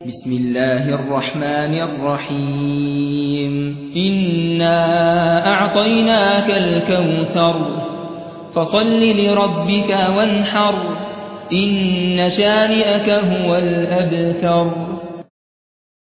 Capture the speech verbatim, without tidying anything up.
بسم الله الرحمن الرحيم إنا أعطيناك الكوثر فصل لربك وانحر إن شانئك هو الأبتر